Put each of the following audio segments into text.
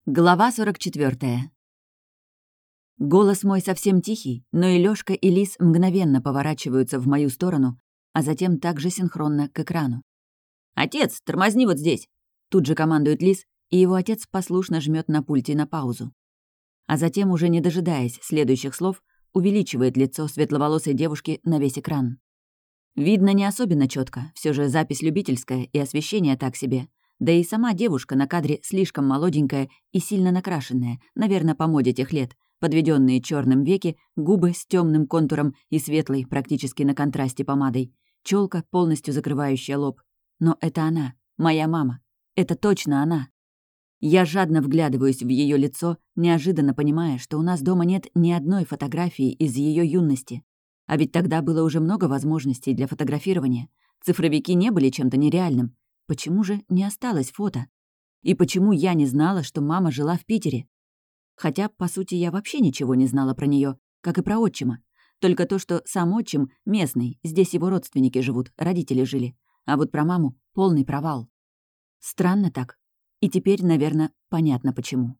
Глава 44. Голос мой совсем тихий, но и Лёшка, и Лис мгновенно поворачиваются в мою сторону, а затем также синхронно к экрану. «Отец, тормозни вот здесь!» Тут же командует Лис, и его отец послушно жмет на пульте на паузу. А затем, уже не дожидаясь следующих слов, увеличивает лицо светловолосой девушки на весь экран. Видно не особенно четко, все же запись любительская и освещение так себе. Да и сама девушка на кадре слишком молоденькая и сильно накрашенная, наверное, по моде тех лет, подведенные черным веки, губы с темным контуром и светлой, практически на контрасте помадой, челка, полностью закрывающая лоб. Но это она, моя мама. Это точно она. Я жадно вглядываюсь в ее лицо, неожиданно понимая, что у нас дома нет ни одной фотографии из ее юности. А ведь тогда было уже много возможностей для фотографирования. Цифровики не были чем-то нереальным. Почему же не осталось фото? И почему я не знала, что мама жила в Питере? Хотя, по сути, я вообще ничего не знала про нее, как и про отчима. Только то, что сам отчим местный, здесь его родственники живут, родители жили. А вот про маму — полный провал. Странно так. И теперь, наверное, понятно почему.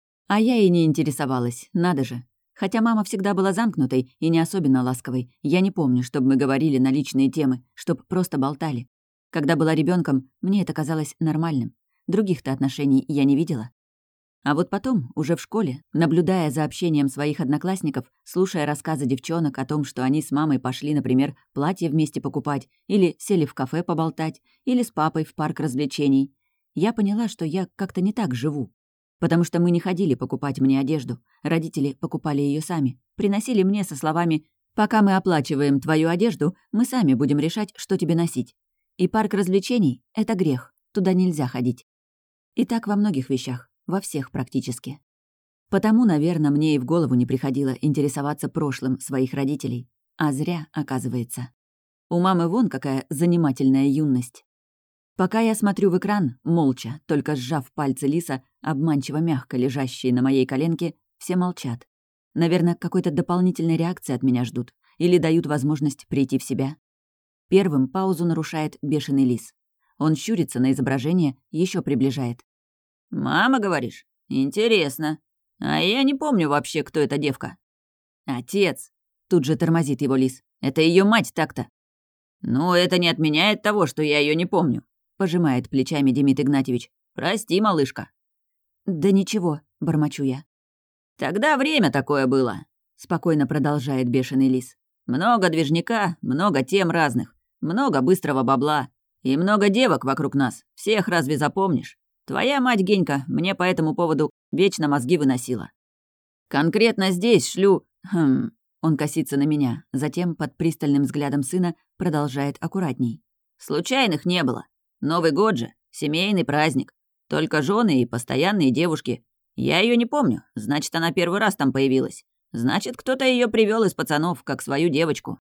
А я и не интересовалась, надо же. Хотя мама всегда была замкнутой и не особенно ласковой. Я не помню, чтобы мы говорили на личные темы, чтоб просто болтали. Когда была ребенком, мне это казалось нормальным. Других-то отношений я не видела. А вот потом, уже в школе, наблюдая за общением своих одноклассников, слушая рассказы девчонок о том, что они с мамой пошли, например, платье вместе покупать, или сели в кафе поболтать, или с папой в парк развлечений, я поняла, что я как-то не так живу. Потому что мы не ходили покупать мне одежду. Родители покупали ее сами. Приносили мне со словами «Пока мы оплачиваем твою одежду, мы сами будем решать, что тебе носить». И парк развлечений — это грех. Туда нельзя ходить. И так во многих вещах. Во всех практически. Потому, наверное, мне и в голову не приходило интересоваться прошлым своих родителей. А зря, оказывается. У мамы вон какая занимательная юность. Пока я смотрю в экран, молча, только сжав пальцы Лиса, обманчиво мягко лежащие на моей коленке, все молчат. Наверное, какой-то дополнительной реакции от меня ждут. Или дают возможность прийти в себя. Первым паузу нарушает бешеный Лис. Он щурится на изображение, еще приближает. «Мама, говоришь? Интересно. А я не помню вообще, кто эта девка». «Отец!» — тут же тормозит его Лис. «Это ее мать так-то». «Ну, это не отменяет того, что я ее не помню», — пожимает плечами Демид Игнатьевич. «Прости, малышка». «Да ничего», — бормочу я. «Тогда время такое было», — спокойно продолжает бешеный Лис. «Много движняка, много тем разных, много быстрого бабла и много девок вокруг нас. Всех разве запомнишь? Твоя мать, Генька, мне по этому поводу вечно мозги выносила. Конкретно здесь шлю... Он косится на меня, затем под пристальным взглядом сына продолжает аккуратней. Случайных не было. Новый год же, семейный праздник. Только жены и постоянные девушки. Я ее не помню, значит, она первый раз там появилась. Значит, кто-то ее привел из пацанов, как свою девочку.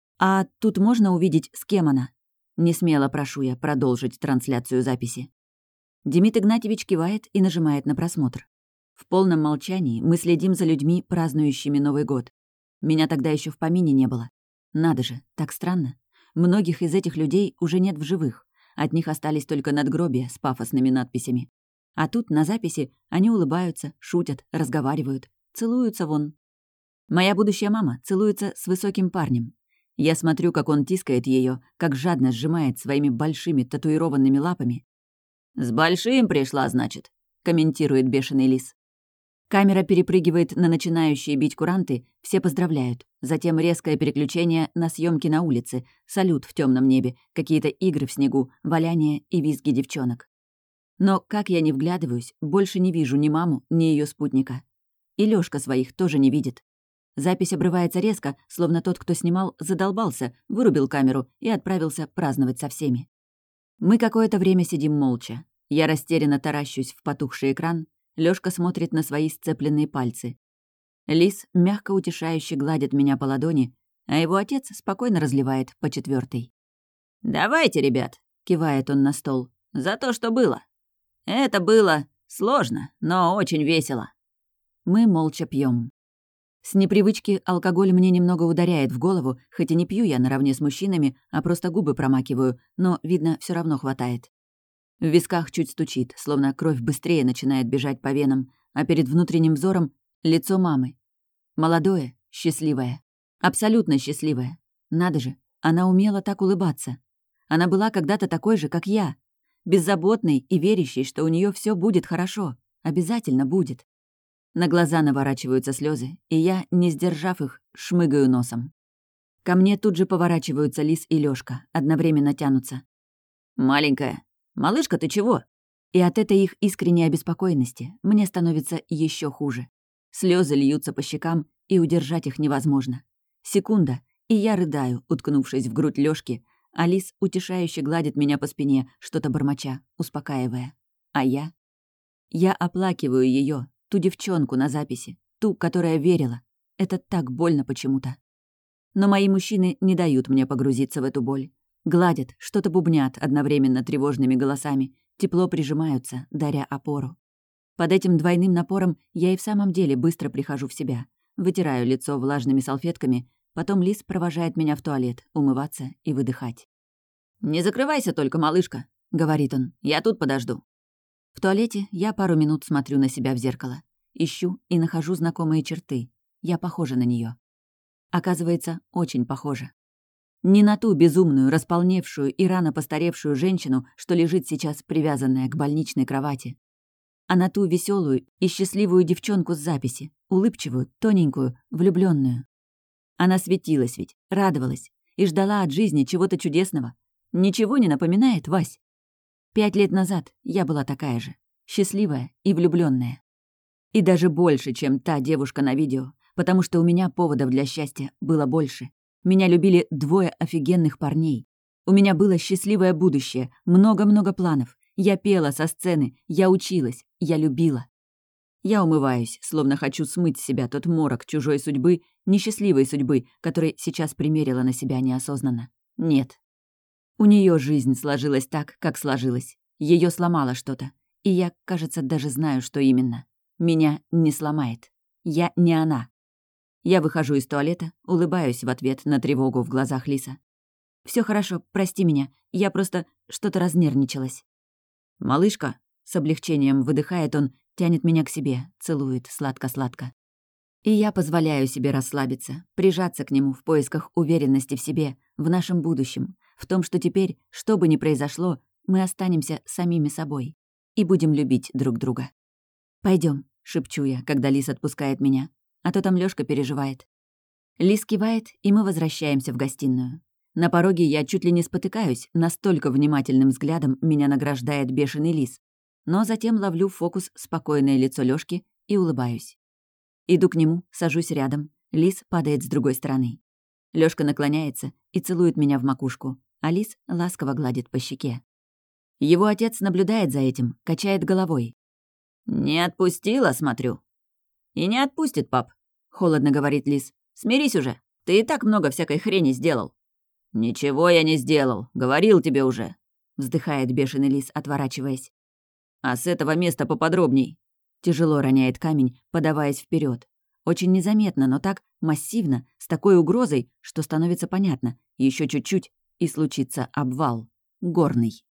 А тут можно увидеть, с кем она? Несмело прошу я продолжить трансляцию записи. Демид Игнатьевич кивает и нажимает на просмотр. В полном молчании мы следим за людьми, празднующими Новый год. Меня тогда еще в помине не было. Надо же, так странно. Многих из этих людей уже нет в живых. От них остались только надгробия с пафосными надписями. А тут на записи они улыбаются, шутят, разговаривают, целуются вон. Моя будущая мама целуется с высоким парнем. Я смотрю, как он тискает ее, как жадно сжимает своими большими татуированными лапами. «С большим пришла, значит», — комментирует бешеный Лис. Камера перепрыгивает на начинающие бить куранты, все поздравляют. Затем резкое переключение на съемки на улице, салют в темном небе, какие-то игры в снегу, валяние и визги девчонок. Но, как я не вглядываюсь, больше не вижу ни маму, ни ее спутника. И Лёшка своих тоже не видит. Запись обрывается резко, словно тот, кто снимал, задолбался, вырубил камеру и отправился праздновать со всеми. Мы какое-то время сидим молча. Я растерянно таращусь в потухший экран, Лёшка смотрит на свои сцепленные пальцы. Лис мягко утешающе гладит меня по ладони, а его отец спокойно разливает по четвёртой. «Давайте, ребят», — кивает он на стол, — «за то, что было. Это было сложно, но очень весело». Мы молча пьем. С непривычки алкоголь мне немного ударяет в голову, хоть и не пью я наравне с мужчинами, а просто губы промакиваю, но, видно, все равно хватает. В висках чуть стучит, словно кровь быстрее начинает бежать по венам, а перед внутренним взором — лицо мамы. Молодое, счастливое. Абсолютно счастливое. Надо же, она умела так улыбаться. Она была когда-то такой же, как я. Беззаботной и верящей, что у нее все будет хорошо. Обязательно будет. На глаза наворачиваются слезы, и я, не сдержав их, шмыгаю носом. Ко мне тут же поворачиваются Лис и Лёшка, одновременно тянутся. «Маленькая, малышка, ты чего?» И от этой их искренней обеспокоенности мне становится еще хуже. Слезы льются по щекам, и удержать их невозможно. Секунда, и я рыдаю, уткнувшись в грудь Лёшки, а Лис утешающе гладит меня по спине, что-то бормоча, успокаивая. А я? Я оплакиваю ее, ту девчонку на записи, ту, которая верила. Это так больно почему-то. Но мои мужчины не дают мне погрузиться в эту боль. Гладят, что-то бубнят одновременно тревожными голосами, тепло прижимаются, даря опору. Под этим двойным напором я и в самом деле быстро прихожу в себя. Вытираю лицо влажными салфетками, потом Лис провожает меня в туалет, умываться и выдыхать. «Не закрывайся только, малышка», — говорит он, — «я тут подожду». В туалете я пару минут смотрю на себя в зеркало. Ищу и нахожу знакомые черты. Я похожа на нее. Оказывается, очень похожа. Не на ту безумную, располневшую и рано постаревшую женщину, что лежит сейчас привязанная к больничной кровати, а на ту веселую и счастливую девчонку с записи, улыбчивую, тоненькую, влюбленную. Она светилась ведь, радовалась и ждала от жизни чего-то чудесного. Ничего не напоминает, Вась? 5 лет назад я была такая же, счастливая и влюбленная. И даже больше, чем та девушка на видео, потому что у меня поводов для счастья было больше. Меня любили 2 офигенных парней. У меня было счастливое будущее, много-много планов. Я пела со сцены, я училась, я любила. Я умываюсь, словно хочу смыть с себя тот морок чужой судьбы, несчастливой судьбы, который сейчас примерила на себя неосознанно. Нет. У нее жизнь сложилась так, как сложилась. Ее сломало что-то. И я, кажется, даже знаю, что именно. Меня не сломает. Я не она. Я выхожу из туалета, улыбаюсь в ответ на тревогу в глазах Лиса. Все хорошо, прости меня, я просто что-то разнервничалась». «Малышка», — с облегчением выдыхает он, тянет меня к себе, целует сладко-сладко. И я позволяю себе расслабиться, прижаться к нему в поисках уверенности в себе, в нашем будущем, в том, что теперь, что бы ни произошло, мы останемся самими собой и будем любить друг друга. Пойдем, шепчу я, когда Лис отпускает меня, а то там Лёшка переживает. Лис кивает, и мы возвращаемся в гостиную. На пороге я чуть ли не спотыкаюсь, настолько внимательным взглядом меня награждает бешеный Лис. Но затем ловлю в фокус спокойное лицо Лёшки и улыбаюсь. Иду к нему, сажусь рядом. Лис падает с другой стороны. Лёшка наклоняется и целует меня в макушку, а Лис ласково гладит по щеке. Его отец наблюдает за этим, качает головой. «Не отпустила, смотрю». «И не отпустит, пап», — холодно говорит Лис. «Смирись уже, ты и так много всякой хрени сделал». «Ничего я не сделал, говорил тебе уже», — вздыхает бешеный Лис, отворачиваясь. «А с этого места поподробней». Тяжело роняет камень, подаваясь вперед. Очень незаметно, но так массивно, с такой угрозой, что становится понятно. Еще чуть-чуть, и случится обвал. Горный.